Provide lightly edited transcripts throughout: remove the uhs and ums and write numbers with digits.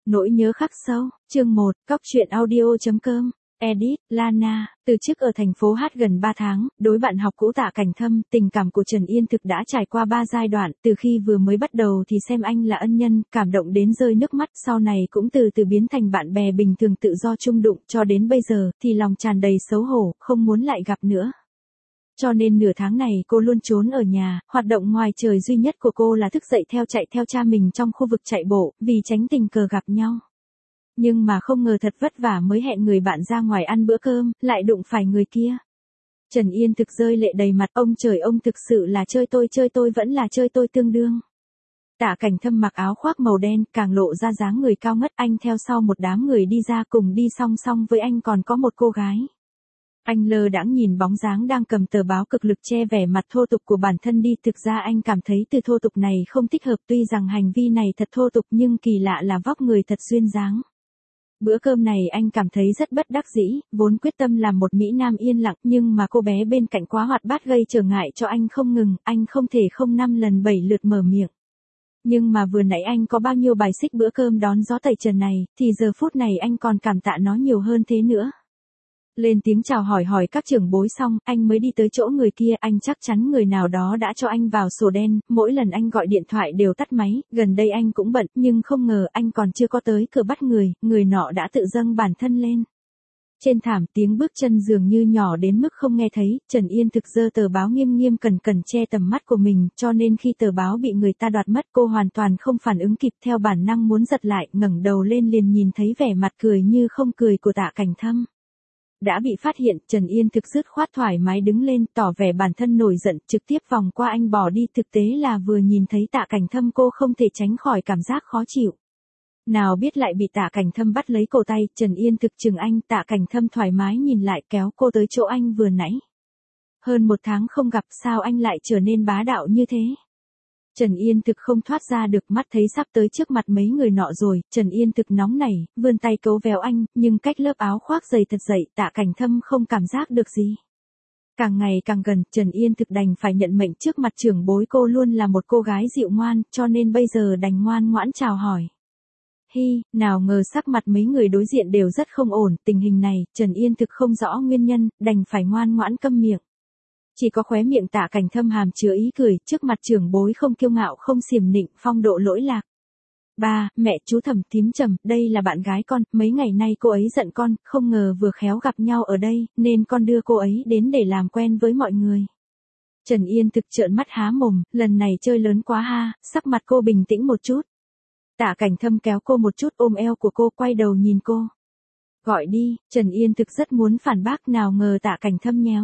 Nỗi nhớ khắc sâu, chương 1, Cóc truyện audio.com, edit, Lana, từ trước ở thành phố Hát gần 3 tháng, đối bạn học cũ Tạ Cảnh Thâm, tình cảm của Trần Yên Thực đã trải qua 3 giai đoạn, từ khi vừa mới bắt đầu thì xem anh là ân nhân, cảm động đến rơi nước mắt, sau này cũng từ từ biến thành bạn bè bình thường tự do chung đụng, cho đến bây giờ, thì lòng tràn đầy xấu hổ, không muốn lại gặp nữa. Cho nên nửa tháng này cô luôn trốn ở nhà, hoạt động ngoài trời duy nhất của cô là thức dậy chạy theo cha mình trong khu vực chạy bộ, vì tránh tình cờ gặp nhau. Nhưng mà không ngờ thật vất vả mới hẹn người bạn ra ngoài ăn bữa cơm, lại đụng phải người kia. Trần Yên Thực rơi lệ đầy mặt, ông trời ông thực sự là chơi tôi vẫn là chơi tôi tương đương. Tạ Cảnh Thâm mặc áo khoác màu đen, càng lộ ra dáng người cao ngất, anh theo sau một đám người đi ra, cùng đi song song với anh còn có một cô gái. Anh lơ đãng nhìn bóng dáng đang cầm tờ báo cực lực che vẻ mặt thô tục của bản thân đi, thực ra anh cảm thấy từ thô tục này không thích hợp, tuy rằng hành vi này thật thô tục nhưng kỳ lạ là vóc người thật duyên dáng. Bữa cơm này anh cảm thấy rất bất đắc dĩ, vốn quyết tâm làm một mỹ nam yên lặng, nhưng mà cô bé bên cạnh quá hoạt bát gây trở ngại cho anh không ngừng, anh không thể không 5 lần 7 lượt mở miệng. Nhưng mà vừa nãy anh có bao nhiêu bài xích bữa cơm đón gió tẩy trần này, thì giờ phút này anh còn cảm tạ nó nhiều hơn thế nữa. Lên tiếng chào hỏi các trưởng bối xong, anh mới đi tới chỗ người kia, anh chắc chắn người nào đó đã cho anh vào sổ đen, mỗi lần anh gọi điện thoại đều tắt máy, gần đây anh cũng bận, nhưng không ngờ anh còn chưa có tới cửa bắt người nọ đã tự dâng bản thân lên. Trên thảm tiếng bước chân dường như nhỏ đến mức không nghe thấy, Trần Yên Thực giơ tờ báo nghiêm cẩn che tầm mắt của mình, cho nên khi tờ báo bị người ta đoạt mất cô hoàn toàn không phản ứng kịp, theo bản năng muốn giật lại, ngẩng đầu lên liền nhìn thấy vẻ mặt cười như không cười của Tạ Cảnh Thâm. Đã bị phát hiện, Trần Yên Thực dứt khoát thoải mái đứng lên, tỏ vẻ bản thân nổi giận, trực tiếp vòng qua anh bỏ đi, thực tế là vừa nhìn thấy Tạ Cảnh Thâm cô không thể tránh khỏi cảm giác khó chịu. Nào biết lại bị Tạ Cảnh Thâm bắt lấy cổ tay, Trần Yên Thực chừng anh, Tạ Cảnh Thâm thoải mái nhìn lại kéo cô tới chỗ anh vừa nãy. Hơn 1 tháng không gặp, sao anh lại trở nên bá đạo như thế? Trần Yên Thực không thoát ra được, mắt thấy sắp tới trước mặt mấy người nọ rồi, Trần Yên Thực nóng nảy, vươn tay cấu véo anh, nhưng cách lớp áo khoác dày thật dậy, Tạ Cảnh Thâm không cảm giác được gì. Càng ngày càng gần, Trần Yên Thực đành phải nhận mệnh trước mặt trưởng bối, cô luôn là một cô gái dịu ngoan, cho nên bây giờ đành ngoan ngoãn chào hỏi. Nào ngờ sắc mặt mấy người đối diện đều rất không ổn, tình hình này, Trần Yên Thực không rõ nguyên nhân, đành phải ngoan ngoãn câm miệng. Chỉ có khóe miệng Tạ Cảnh Thâm hàm chứa ý cười, trước mặt trưởng bối không kiêu ngạo không xiểm nịnh, phong độ lỗi lạc. Ba, mẹ, chú Thẩm, thím Trầm, đây là bạn gái con, mấy ngày nay cô ấy giận con, không ngờ vừa khéo gặp nhau ở đây, nên con đưa cô ấy đến để làm quen với mọi người. Trần Yên Thực trợn mắt há mồm, lần này chơi lớn quá ha, sắc mặt cô bình tĩnh một chút. Tạ Cảnh Thâm kéo cô một chút, ôm eo của cô, quay đầu nhìn cô. Gọi đi, Trần Yên Thực rất muốn phản bác, nào ngờ Tạ Cảnh Thâm nhéo.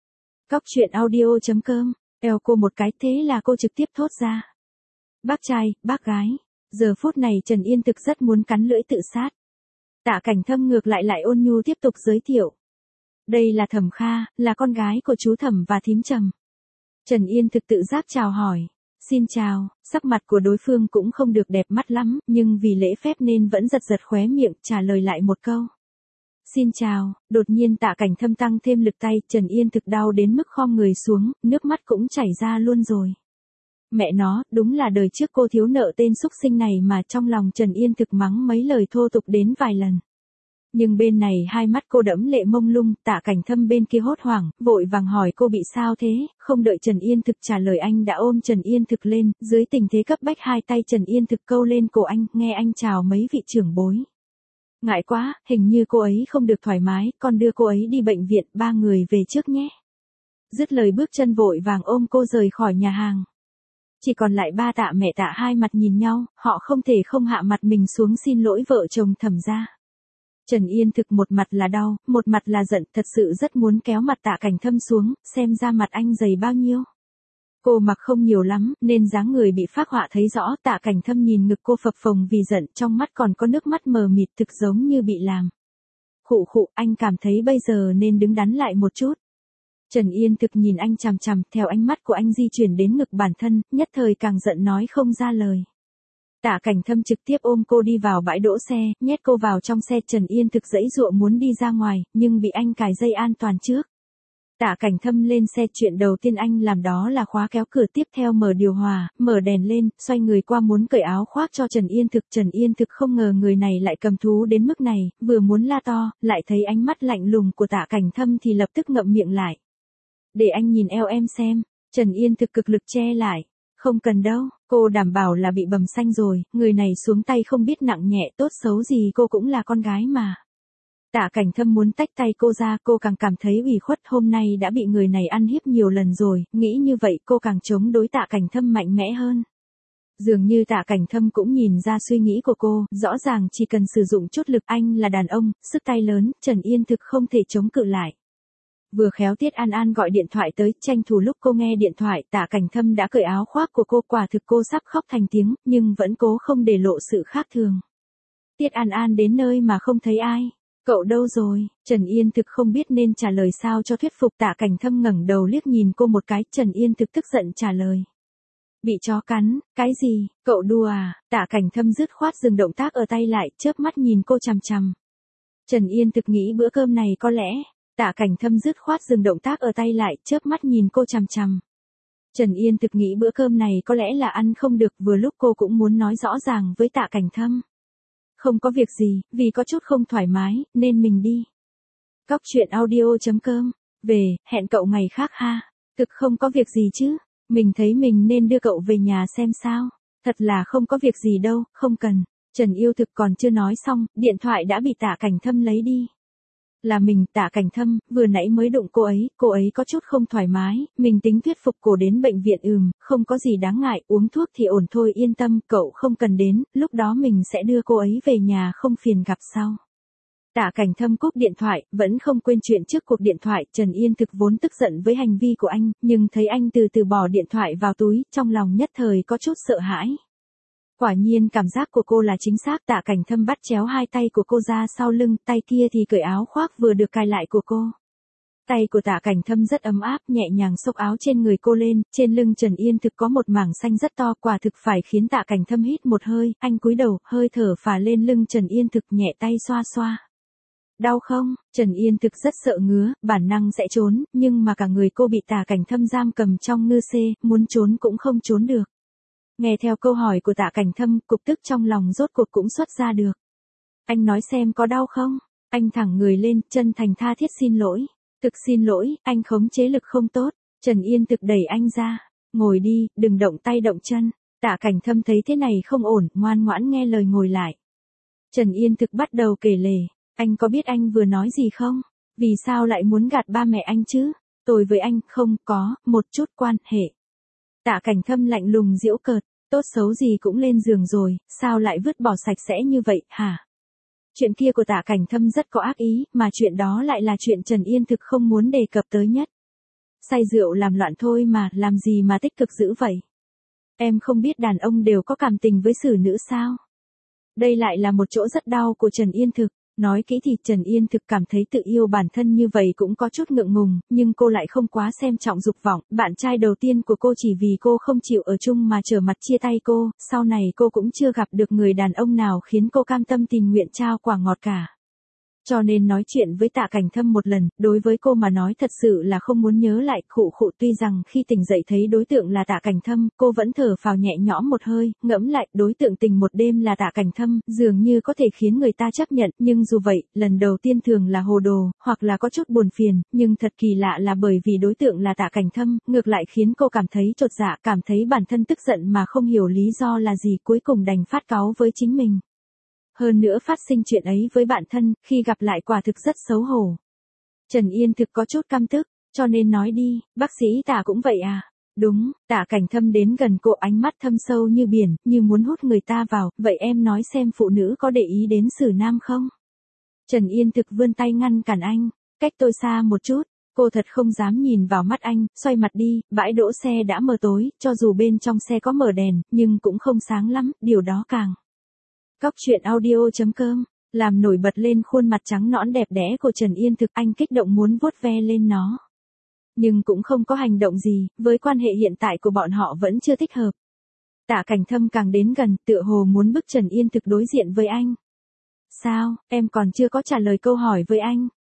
Cóc truyện audio.com, eo cô một cái, thế là cô trực tiếp thốt ra. Bác trai, bác gái. Giờ phút này Trần Yên Thực rất muốn cắn lưỡi tự sát. Tạ Cảnh Thâm ngược lại ôn nhu tiếp tục giới thiệu. Đây là Thẩm Kha, là con gái của chú Thẩm và thím Trầm. Trần Yên Thực tự giác chào hỏi. Xin chào, sắc mặt của đối phương cũng không được đẹp mắt lắm, nhưng vì lễ phép nên vẫn giật khóe miệng, trả lời lại một câu. Xin chào, đột nhiên Tạ Cảnh Thâm tăng thêm lực tay, Trần Yên Thực đau đến mức khom người xuống, nước mắt cũng chảy ra luôn rồi. Mẹ nó, đúng là đời trước cô thiếu nợ tên xúc sinh này mà, trong lòng Trần Yên Thực mắng mấy lời thô tục đến vài lần. Nhưng bên này hai mắt cô đẫm lệ mông lung, Tạ Cảnh Thâm bên kia hốt hoảng, vội vàng hỏi cô bị sao thế, không đợi Trần Yên Thực trả lời anh đã ôm Trần Yên Thực lên, dưới tình thế cấp bách hai tay Trần Yên Thực câu lên cổ anh, nghe anh chào mấy vị trưởng bối. Ngại quá, hình như cô ấy không được thoải mái, con đưa cô ấy đi bệnh viện, 3 người về trước nhé. Dứt lời bước chân vội vàng ôm cô rời khỏi nhà hàng. Chỉ còn lại ba Tạ mẹ Tạ hai mặt nhìn nhau, họ không thể không hạ mặt mình xuống xin lỗi vợ chồng Thẩm gia. Trần Yên Thực một mặt là đau, một mặt là giận, thật sự rất muốn kéo mặt Tạ Cảnh Thâm xuống, xem ra mặt anh dày bao nhiêu. Cô mặc không nhiều lắm, nên dáng người bị phác họa thấy rõ, Tạ Cảnh Thâm nhìn ngực cô phập phồng vì giận, trong mắt còn có nước mắt mờ mịt, thực giống như bị làm. Khụ, anh cảm thấy bây giờ nên đứng đắn lại một chút. Trần Yên Thực nhìn anh chằm chằm, theo ánh mắt của anh di chuyển đến ngực bản thân, nhất thời càng giận nói không ra lời. Tạ Cảnh Thâm trực tiếp ôm cô đi vào bãi đỗ xe, nhét cô vào trong xe, Trần Yên Thực giãy giụa muốn đi ra ngoài, nhưng bị anh cài dây an toàn trước. Tạ Cảnh Thâm lên xe, chuyện đầu tiên anh làm đó là khóa kéo cửa, tiếp theo mở điều hòa, mở đèn lên, xoay người qua muốn cởi áo khoác cho Trần Yên Thực. Trần Yên Thực không ngờ người này lại cầm thú đến mức này, vừa muốn la to, lại thấy ánh mắt lạnh lùng của Tạ Cảnh Thâm thì lập tức ngậm miệng lại. Để anh nhìn eo em xem. Trần Yên Thực cực lực che lại. Không cần đâu, cô đảm bảo là bị bầm xanh rồi, người này xuống tay không biết nặng nhẹ, tốt xấu gì cô cũng là con gái mà. Tạ Cảnh Thâm muốn tách tay cô ra, cô càng cảm thấy ủy khuất, hôm nay đã bị người này ăn hiếp nhiều lần rồi, nghĩ như vậy cô càng chống đối Tạ Cảnh Thâm mạnh mẽ hơn. Dường như Tạ Cảnh Thâm cũng nhìn ra suy nghĩ của cô, rõ ràng chỉ cần sử dụng chút lực, anh là đàn ông, sức tay lớn, Trần Yên Thực không thể chống cự lại. Vừa khéo Tiết An An gọi điện thoại tới, tranh thủ lúc cô nghe điện thoại, Tạ Cảnh Thâm đã cởi áo khoác của cô, quả thực cô sắp khóc thành tiếng, nhưng vẫn cố không để lộ sự khác thường. Tiết An An đến nơi mà không thấy ai. Cậu đâu rồi? Trần Yên Thực không biết nên trả lời sao cho thuyết phục. Tạ Cảnh Thâm ngẩng đầu liếc nhìn cô một cái, Trần Yên Thực tức giận trả lời. Bị chó cắn, cái gì, cậu đùa à? Tạ Cảnh Thâm dứt khoát dừng động tác ở tay lại, chớp mắt nhìn cô chằm chằm. Trần Yên Thực nghĩ bữa cơm này có lẽ. Tạ Cảnh Thâm dứt khoát dừng động tác ở tay lại, chớp mắt nhìn cô chằm chằm. Trần Yên Thực nghĩ bữa cơm này có lẽ là ăn không được, vừa lúc cô cũng muốn nói rõ ràng với Tạ Cảnh Thâm. Không có việc gì, vì có chút không thoải mái, nên mình đi. Cóc truyện audio.com. Về, hẹn cậu ngày khác ha. Thực không có việc gì chứ. Mình thấy mình nên đưa cậu về nhà xem sao. Thật là không có việc gì đâu, không cần. Trần Yêu Thực còn chưa nói xong, điện thoại đã bị Tạ Cảnh Thâm lấy đi. Là mình, Tạ Cảnh Thâm, vừa nãy mới đụng cô ấy có chút không thoải mái, mình tính thuyết phục cô đến bệnh viện. Không có gì đáng ngại, uống thuốc thì ổn thôi, yên tâm, cậu không cần đến, lúc đó mình sẽ đưa cô ấy về nhà, không phiền gặp sau. Tạ Cảnh Thâm cúp điện thoại, vẫn không quên chuyện trước cuộc điện thoại. Trần Yên Thực vốn tức giận với hành vi của anh, nhưng thấy anh từ từ bỏ điện thoại vào túi, trong lòng nhất thời có chút sợ hãi. Quả nhiên cảm giác của cô là chính xác. Tạ Cảnh Thâm bắt chéo hai tay của cô ra sau lưng, tay kia thì cởi áo khoác vừa được cài lại của cô. Tay của Tạ Cảnh Thâm rất ấm áp, nhẹ nhàng xốc áo trên người cô lên, trên lưng Trần Yên Thực có một mảng xanh rất to, quả thực phải khiến Tạ Cảnh Thâm hít một hơi, anh cúi đầu, hơi thở phả lên lưng Trần Yên Thực, nhẹ tay xoa xoa. Đau không? Trần Yên Thực rất sợ ngứa, bản năng sẽ trốn, nhưng mà cả người cô bị Tạ Cảnh Thâm giam cầm trong ngư xê, muốn trốn cũng không trốn được. Nghe theo câu hỏi của Tạ Cảnh Thâm, cục tức trong lòng rốt cuộc cũng xuất ra được. Anh nói xem có đau không? Anh thẳng người lên, chân thành tha thiết xin lỗi. Thực xin lỗi, anh khống chế lực không tốt. Trần Yên Thực đẩy anh ra. Ngồi đi, đừng động tay động chân. Tạ Cảnh Thâm thấy thế này không ổn, ngoan ngoãn nghe lời ngồi lại. Trần Yên Thực bắt đầu kể lể. Anh có biết anh vừa nói gì không? Vì sao lại muốn gạt ba mẹ anh chứ? Tôi với anh không có một chút quan hệ. Tạ Cảnh Thâm lạnh lùng giễu cợt, tốt xấu gì cũng lên giường rồi, sao lại vứt bỏ sạch sẽ như vậy, hả? Chuyện kia của Tạ Cảnh Thâm rất có ác ý, mà chuyện đó lại là chuyện Trần Yên Thực không muốn đề cập tới nhất. Say rượu làm loạn thôi mà, làm gì mà tích cực dữ vậy? Em không biết đàn ông đều có cảm tình với xử nữ sao? Đây lại là một chỗ rất đau của Trần Yên Thực. Nói kỹ thì Trần Yên Thực cảm thấy tự yêu bản thân như vậy cũng có chút ngượng ngùng, nhưng cô lại không quá xem trọng dục vọng. Bạn trai đầu tiên của cô chỉ vì cô không chịu ở chung mà trở mặt chia tay cô, sau này cô cũng chưa gặp được người đàn ông nào khiến cô cam tâm tình nguyện trao quả ngọt cả. Cho nên nói chuyện với Tạ Cảnh Thâm một lần, đối với cô mà nói thật sự là không muốn nhớ lại. Tuy rằng khi tỉnh dậy thấy đối tượng là Tạ Cảnh Thâm, cô vẫn thở phào nhẹ nhõm một hơi, ngẫm lại, đối tượng tình một đêm là Tạ Cảnh Thâm, dường như có thể khiến người ta chấp nhận, nhưng dù vậy, lần đầu tiên thường là hồ đồ, hoặc là có chút buồn phiền, nhưng thật kỳ lạ là bởi vì đối tượng là Tạ Cảnh Thâm, ngược lại khiến cô cảm thấy chột dạ, cảm thấy bản thân tức giận mà không hiểu lý do là gì, cuối cùng đành phát cáu với chính mình. Hơn nữa phát sinh chuyện ấy với bạn thân, khi gặp lại quả thực rất xấu hổ. Trần Yên Thực có chút căm tức, cho nên nói đi, bác sĩ Tạ cũng vậy à? Đúng, Tạ Cảnh Thâm đến gần cô, ánh mắt thâm sâu như biển, như muốn hút người ta vào, vậy em nói xem phụ nữ có để ý đến xử nam không? Trần Yên Thực vươn tay ngăn cản anh, cách tôi xa một chút, cô thật không dám nhìn vào mắt anh, xoay mặt đi, bãi đỗ xe đã mờ tối, cho dù bên trong xe có mở đèn, nhưng cũng không sáng lắm, điều đó càng. Cóc truyện audio.com, làm nổi bật lên khuôn mặt trắng nõn đẹp đẽ của Trần Yên Thực, anh kích động muốn vuốt ve lên nó. Nhưng cũng không có hành động gì, với quan hệ hiện tại của bọn họ vẫn chưa thích hợp. Tạ Cảnh Thâm càng đến gần, tựa hồ muốn bức Trần Yên Thực đối diện với anh. Sao, em còn chưa có trả lời câu hỏi với anh?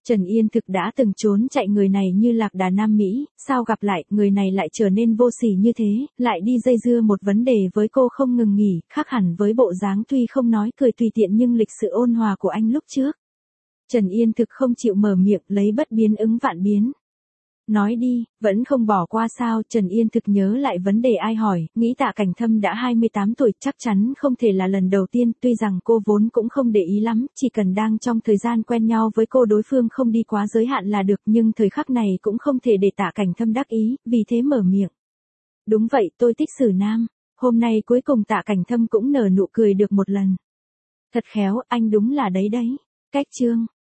Trần Yên Thực đã từng trốn chạy người này như lạc đà Nam Mỹ, sao gặp lại người này lại trở nên vô sỉ như thế, lại đi dây dưa một vấn đề với cô không ngừng nghỉ, khác hẳn với bộ dáng tuy không nói cười tùy tiện nhưng lịch sự ôn hòa của anh lúc trước. Trần Yên Thực không chịu mở miệng, lấy bất biến ứng vạn biến. Nói đi, vẫn không bỏ qua sao? Trần Yên Thực nhớ lại vấn đề ai hỏi, nghĩ Tạ Cảnh Thâm đã 28 tuổi chắc chắn không thể là lần đầu tiên, tuy rằng cô vốn cũng không để ý lắm, chỉ cần đang trong thời gian quen nhau với cô đối phương không đi quá giới hạn là được, nhưng thời khắc này cũng không thể để Tạ Cảnh Thâm đắc ý, vì thế mở miệng. Đúng vậy, tôi thích xử nam. Hôm nay cuối cùng Tạ Cảnh Thâm cũng nở nụ cười được một lần. Thật khéo, anh đúng là đấy đấy. Cách chương